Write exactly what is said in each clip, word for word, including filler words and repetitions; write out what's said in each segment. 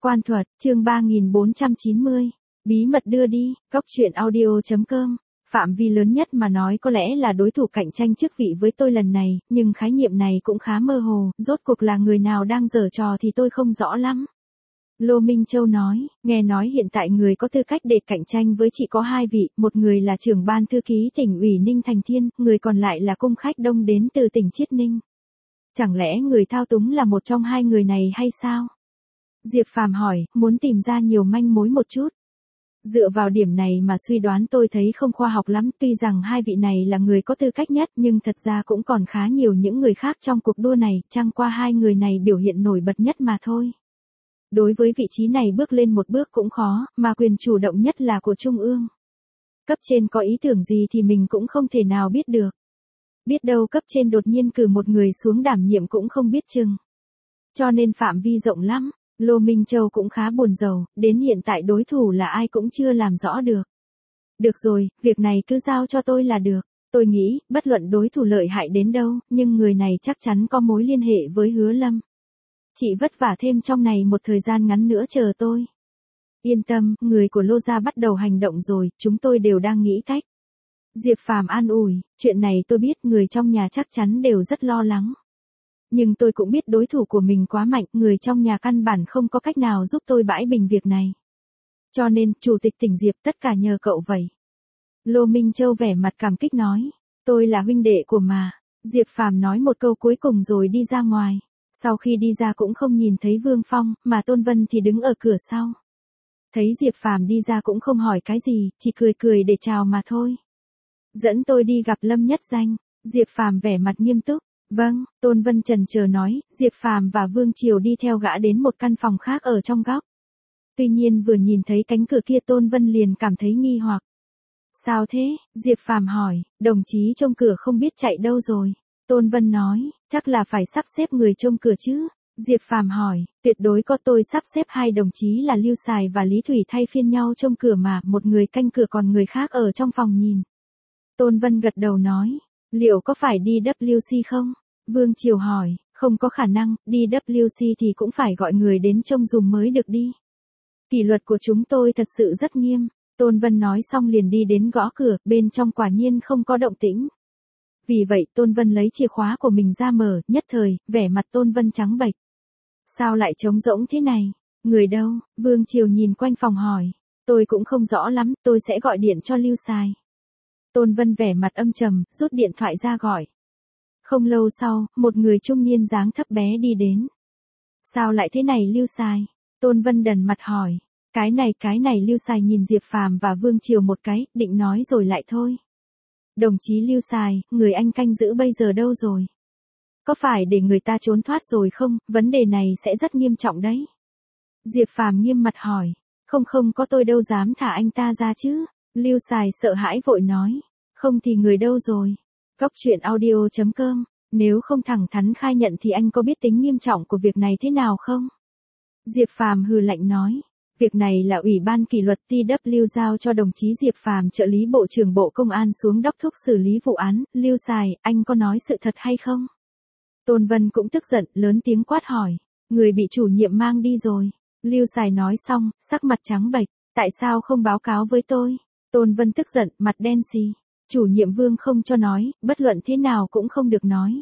Quan thuật, chương ba nghìn bốn trăm chín mươi. Bí mật đưa đi, góc truyện audio chấm com. Phạm vi lớn nhất mà nói có lẽ là đối thủ cạnh tranh chức vị với tôi lần này, nhưng khái niệm này cũng khá mơ hồ, rốt cuộc là người nào đang giở trò thì tôi không rõ lắm. Lô Minh Châu nói, nghe nói hiện tại người có tư cách để cạnh tranh với chị có hai vị, một người là trưởng ban thư ký tỉnh ủy Ninh Thành Thiên, người còn lại là cung khách đông đến từ tỉnh Chiết Ninh. Chẳng lẽ người thao túng là một trong hai người này hay sao? Diệp Phàm hỏi, muốn tìm ra nhiều manh mối một chút. Dựa vào điểm này mà suy đoán tôi thấy không khoa học lắm, tuy rằng hai vị này là người có tư cách nhất nhưng thật ra cũng còn khá nhiều những người khác trong cuộc đua này, chẳng qua hai người này biểu hiện nổi bật nhất mà thôi. Đối với vị trí này bước lên một bước cũng khó, mà quyền chủ động nhất là của Trung ương. Cấp trên có ý tưởng gì thì mình cũng không thể nào biết được. Biết đâu cấp trên đột nhiên cử một người xuống đảm nhiệm cũng không biết chừng. Cho nên phạm vi rộng lắm. Lô Minh Châu cũng khá buồn rầu, đến hiện tại đối thủ là ai cũng chưa làm rõ được. Được rồi, việc này cứ giao cho tôi là được. Tôi nghĩ, bất luận đối thủ lợi hại đến đâu, nhưng người này chắc chắn có mối liên hệ với Hứa Lâm. Chị vất vả thêm trong này một thời gian ngắn nữa chờ tôi. Yên tâm, người của Lô gia bắt đầu hành động rồi, chúng tôi đều đang nghĩ cách. Diệp Phàm an ủi, chuyện này tôi biết người trong nhà chắc chắn đều rất lo lắng. Nhưng tôi cũng biết đối thủ của mình quá mạnh, người trong nhà căn bản không có cách nào giúp tôi bãi bình việc này. Cho nên, Chủ tịch tỉnh Diệp tất cả nhờ cậu vậy. Lô Minh Châu vẻ mặt cảm kích nói, tôi là huynh đệ của mà. Diệp Phàm nói một câu cuối cùng rồi đi ra ngoài. Sau khi đi ra cũng không nhìn thấy Vương Phong, mà Tôn Vân thì đứng ở cửa sau. Thấy Diệp Phàm đi ra cũng không hỏi cái gì, chỉ cười cười để chào mà thôi. Dẫn tôi đi gặp Lâm Nhất Danh. Diệp Phàm vẻ mặt nghiêm túc. Vâng, Tôn Vân chần chờ nói, Diệp Phàm và Vương Triều đi theo gã đến một căn phòng khác ở trong góc. Tuy nhiên vừa nhìn thấy cánh cửa kia Tôn Vân liền cảm thấy nghi hoặc. Sao thế? Diệp Phàm hỏi, đồng chí trông cửa không biết chạy đâu rồi. Tôn Vân nói, chắc là phải sắp xếp người trông cửa chứ. Diệp Phàm hỏi, tuyệt đối có, tôi sắp xếp hai đồng chí là Lưu Sài và Lý Thủy thay phiên nhau trông cửa mà, một người canh cửa còn người khác ở trong phòng nhìn. Tôn Vân gật đầu nói, liệu có phải đi W C không? Vương Triều hỏi, không có khả năng, đi W C thì cũng phải gọi người đến trông dùm mới được đi. Kỷ luật của chúng tôi thật sự rất nghiêm. Tôn Vân nói xong liền đi đến gõ cửa, bên trong quả nhiên không có động tĩnh. Vì vậy Tôn Vân lấy chìa khóa của mình ra mở, nhất thời, vẻ mặt Tôn Vân trắng bệch. Sao lại trống rỗng thế này? Người đâu? Vương Triều nhìn quanh phòng hỏi. Tôi cũng không rõ lắm, tôi sẽ gọi điện cho Lưu Sài. Tôn Vân vẻ mặt âm trầm, rút điện thoại ra gọi. Không lâu sau, một người trung niên dáng thấp bé đi đến. Sao lại thế này Lưu Sài? Tôn Vân đần mặt hỏi. Cái này cái này Lưu Sài nhìn Diệp Phàm và Vương Triều một cái, định nói rồi lại thôi. Đồng chí Lưu Sài, người anh canh giữ bây giờ đâu rồi? Có phải để người ta trốn thoát rồi không? Vấn đề này sẽ rất nghiêm trọng đấy. Diệp Phàm nghiêm mặt hỏi. Không không có, tôi đâu dám thả anh ta ra chứ. Lưu Sài sợ hãi vội nói. Không thì người đâu rồi? Góc truyện audio chấm com. Nếu không thẳng thắn khai nhận thì anh có biết tính nghiêm trọng của việc này thế nào không? Diệp Phàm hừ lạnh nói. Việc này là Ủy ban kỷ luật T W giao cho đồng chí Diệp Phàm trợ lý Bộ trưởng Bộ Công an xuống đốc thúc xử lý vụ án. Lưu Sài, anh có nói sự thật hay không? Tôn Vân cũng tức giận, lớn tiếng quát hỏi. Người bị chủ nhiệm mang đi rồi. Lưu Sài nói xong, sắc mặt trắng bệch. Tại sao không báo cáo với tôi? Tôn Vân tức giận, mặt đen xì. Chủ nhiệm Vương không cho nói, bất luận thế nào cũng không được nói.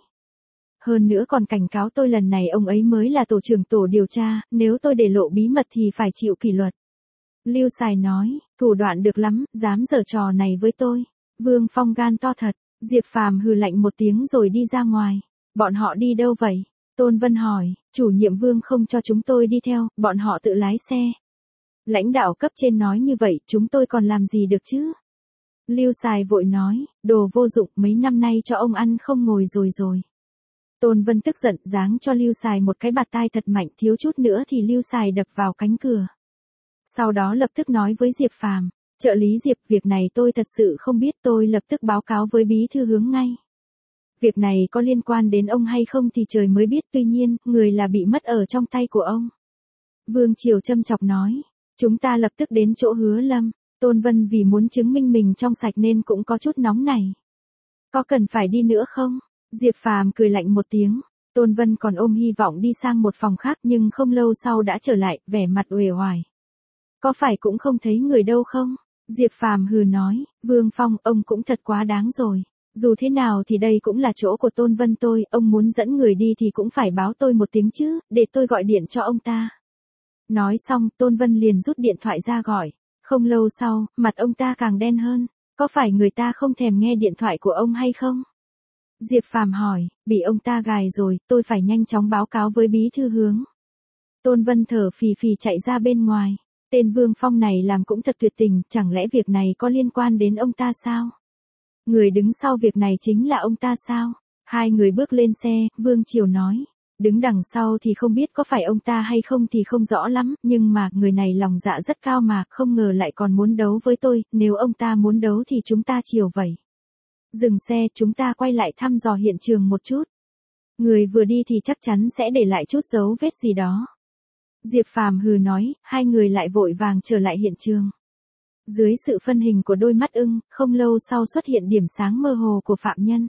Hơn nữa còn cảnh cáo tôi lần này ông ấy mới là tổ trưởng tổ điều tra, nếu tôi để lộ bí mật thì phải chịu kỷ luật. Lưu Sài nói, thủ đoạn được lắm, dám giở trò này với tôi. Vương Phong gan to thật. Diệp Phàm hừ lạnh một tiếng rồi đi ra ngoài. Bọn họ đi đâu vậy? Tôn Vân hỏi, chủ nhiệm Vương không cho chúng tôi đi theo, bọn họ tự lái xe. Lãnh đạo cấp trên nói như vậy, chúng tôi còn làm gì được chứ? Lưu Sài vội nói, đồ vô dụng, mấy năm nay cho ông ăn không ngồi rồi rồi. Tôn Vân tức giận giáng cho Lưu Sài một cái bạt tai thật mạnh, thiếu chút nữa thì Lưu Sài đập vào cánh cửa. Sau đó lập tức nói với Diệp Phàm, trợ lý Diệp, việc này tôi thật sự không biết, tôi lập tức báo cáo với bí thư Hướng ngay. Việc này có liên quan đến ông hay không thì trời mới biết, tuy nhiên, người là bị mất ở trong tay của ông. Vương Triều châm chọc nói, chúng ta lập tức đến chỗ Hứa Lâm. Tôn Vân vì muốn chứng minh mình trong sạch nên cũng có chút nóng này. Có cần phải đi nữa không? Diệp Phàm cười lạnh một tiếng. Tôn Vân còn ôm hy vọng đi sang một phòng khác nhưng không lâu sau đã trở lại, vẻ mặt uể oải. Có phải cũng không thấy người đâu không? Diệp Phàm hừ nói, Vương Phong, ông cũng thật quá đáng rồi. Dù thế nào thì đây cũng là chỗ của Tôn Vân tôi, ông muốn dẫn người đi thì cũng phải báo tôi một tiếng chứ, để tôi gọi điện cho ông ta. Nói xong, Tôn Vân liền rút điện thoại ra gọi. Không lâu sau, mặt ông ta càng đen hơn. Có phải người ta không thèm nghe điện thoại của ông hay không? Diệp Phàm hỏi, bị ông ta gài rồi, tôi phải nhanh chóng báo cáo với bí thư hướng. Tôn Vân thở phì phì chạy ra bên ngoài. Tên Vương Phong này làm cũng thật tuyệt tình, chẳng lẽ việc này có liên quan đến ông ta sao? Người đứng sau việc này chính là ông ta sao? Hai người bước lên xe, Vương Triều nói. Đứng đằng sau thì không biết có phải ông ta hay không thì không rõ lắm, nhưng mà người này lòng dạ rất cao mà, không ngờ lại còn muốn đấu với tôi, nếu ông ta muốn đấu thì chúng ta chiều vậy. Dừng xe, chúng ta quay lại thăm dò hiện trường một chút. Người vừa đi thì chắc chắn sẽ để lại chút dấu vết gì đó. Diệp Phàm hừ nói, hai người lại vội vàng trở lại hiện trường. Dưới sự phân hình của đôi mắt ưng, không lâu sau xuất hiện điểm sáng mơ hồ của phạm nhân.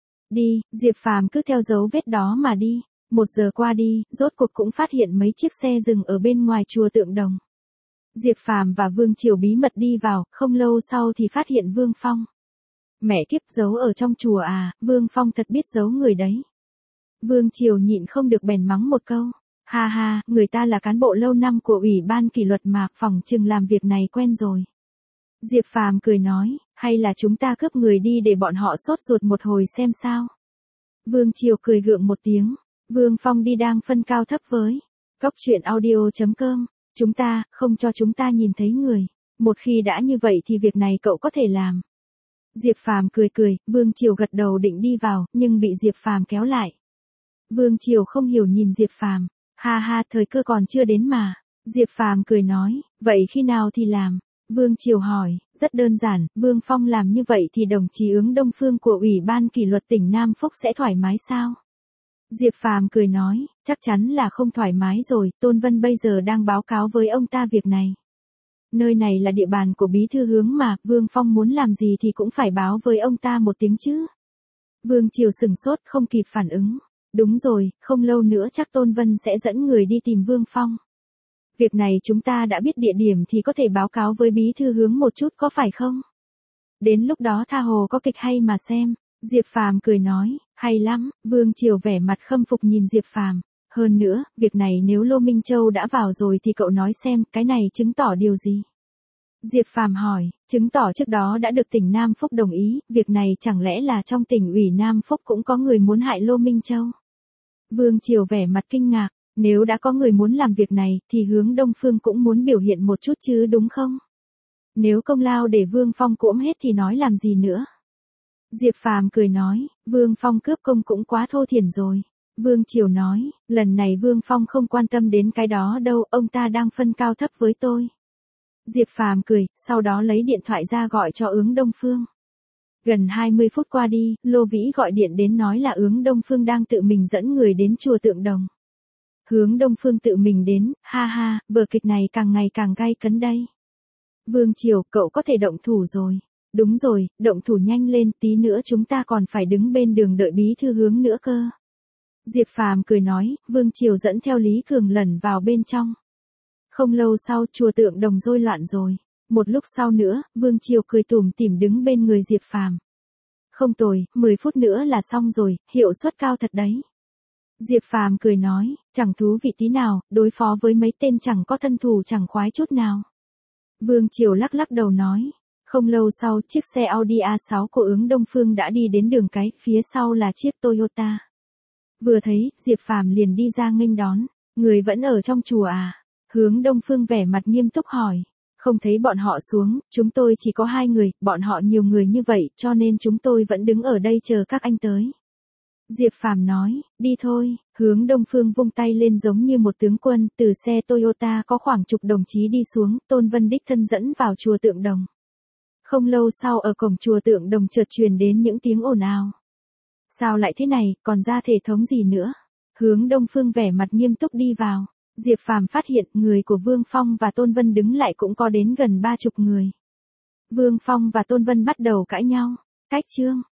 Đi, Diệp Phàm cứ theo dấu vết đó mà đi. Một giờ qua đi, rốt cuộc cũng phát hiện mấy chiếc xe dừng ở bên ngoài chùa Tượng Đồng. Diệp Phàm và Vương Triều bí mật đi vào, không lâu sau thì phát hiện Vương Phong. Mẹ kiếp, giấu ở trong chùa à, Vương Phong thật biết giấu người đấy. Vương Triều nhịn không được bèn mắng một câu. Ha ha, người ta là cán bộ lâu năm của Ủy ban kỷ luật mà, phỏng chừng làm việc này quen rồi. Diệp Phàm cười nói, hay là chúng ta cướp người đi để bọn họ sốt ruột một hồi xem sao. Vương Triều cười gượng một tiếng. Vương Phong đi đang phân cao thấp với. Cóc truyện audio chấm com. Chúng ta, không cho chúng ta nhìn thấy người. Một khi đã như vậy thì việc này cậu có thể làm. Diệp Phàm cười cười, Vương Triều gật đầu định đi vào, nhưng bị Diệp Phàm kéo lại. Vương Triều không hiểu nhìn Diệp Phàm. Ha ha, thời cơ còn chưa đến mà. Diệp Phàm cười nói, vậy khi nào thì làm? Vương Triều hỏi, rất đơn giản, Vương Phong làm như vậy thì đồng chí Ứng Đông Phương của Ủy ban kỷ luật tỉnh Nam Phúc sẽ thoải mái sao? Diệp Phàm cười nói, chắc chắn là không thoải mái rồi, Tôn Vân bây giờ đang báo cáo với ông ta việc này. Nơi này là địa bàn của bí thư hướng mà, Vương Phong muốn làm gì thì cũng phải báo với ông ta một tiếng chứ. Vương Triều sừng sốt không kịp phản ứng. Đúng rồi, không lâu nữa chắc Tôn Vân sẽ dẫn người đi tìm Vương Phong. Việc này chúng ta đã biết địa điểm thì có thể báo cáo với bí thư hướng một chút có phải không? Đến lúc đó tha hồ có kịch hay mà xem. Diệp Phàm cười nói, hay lắm, Vương Triều vẻ mặt khâm phục nhìn Diệp Phàm. Hơn nữa, việc này nếu Lô Minh Châu đã vào rồi thì cậu nói xem, cái này chứng tỏ điều gì? Diệp Phàm hỏi, chứng tỏ trước đó đã được tỉnh Nam Phúc đồng ý, việc này chẳng lẽ là trong tỉnh ủy Nam Phúc cũng có người muốn hại Lô Minh Châu? Vương Triều vẻ mặt kinh ngạc, nếu đã có người muốn làm việc này, thì Hướng Đông Phương cũng muốn biểu hiện một chút chứ đúng không? Nếu công lao để Vương Phong cỗm hết thì nói làm gì nữa? Diệp Phàm cười nói, Vương Phong cướp công cũng quá thô thiển rồi. Vương Triều nói, lần này Vương Phong không quan tâm đến cái đó đâu, ông ta đang phân cao thấp với tôi. Diệp Phàm cười, sau đó lấy điện thoại ra gọi cho Ứng Đông Phương. Gần hai mươi phút qua đi, Lô Vĩ gọi điện đến nói là Ứng Đông Phương đang tự mình dẫn người đến chùa Tượng Đồng. Hướng Đông Phương tự mình đến, ha ha, vở kịch này càng ngày càng gay cấn đây. Vương Triều, cậu có thể động thủ rồi. Đúng rồi, động thủ nhanh lên, tí nữa chúng ta còn phải đứng bên đường đợi bí thư hướng nữa cơ. Diệp Phàm cười nói, Vương Triều dẫn theo Lý Cường lẩn vào bên trong. Không lâu sau, chùa Tượng Đồng rối loạn rồi. Một lúc sau nữa, Vương Triều cười tủm tỉm đứng bên người Diệp Phàm. Không tồi, mười phút nữa là xong rồi, hiệu suất cao thật đấy. Diệp Phàm cười nói, chẳng thú vị tí nào, đối phó với mấy tên chẳng có thân thù chẳng khoái chút nào. Vương Triều lắc lắc đầu nói. Không lâu sau, chiếc xe Audi a sáu của Ứng Đông Phương đã đi đến đường cái, phía sau là chiếc Toyota. Vừa thấy, Diệp Phàm liền đi ra nghênh đón. Người vẫn ở trong chùa à? Hướng Đông Phương vẻ mặt nghiêm túc hỏi. Không thấy bọn họ xuống, chúng tôi chỉ có hai người, bọn họ nhiều người như vậy, cho nên chúng tôi vẫn đứng ở đây chờ các anh tới. Diệp Phàm nói, đi thôi. Hướng Đông Phương vung tay lên giống như một tướng quân, từ xe Toyota có khoảng chục đồng chí đi xuống, Tôn Vân đích thân dẫn vào chùa Tượng Đồng. Không lâu sau ở cổng chùa Tượng Đồng chợt truyền đến những tiếng ồn ào. Sao lại thế này, còn ra thể thống gì nữa? Hướng Đông Phương vẻ mặt nghiêm túc đi vào. Diệp Phàm phát hiện người của Vương Phong và Tôn Vân đứng lại cũng có đến gần ba chục người. Vương Phong và Tôn Vân bắt đầu cãi nhau. Cách chương.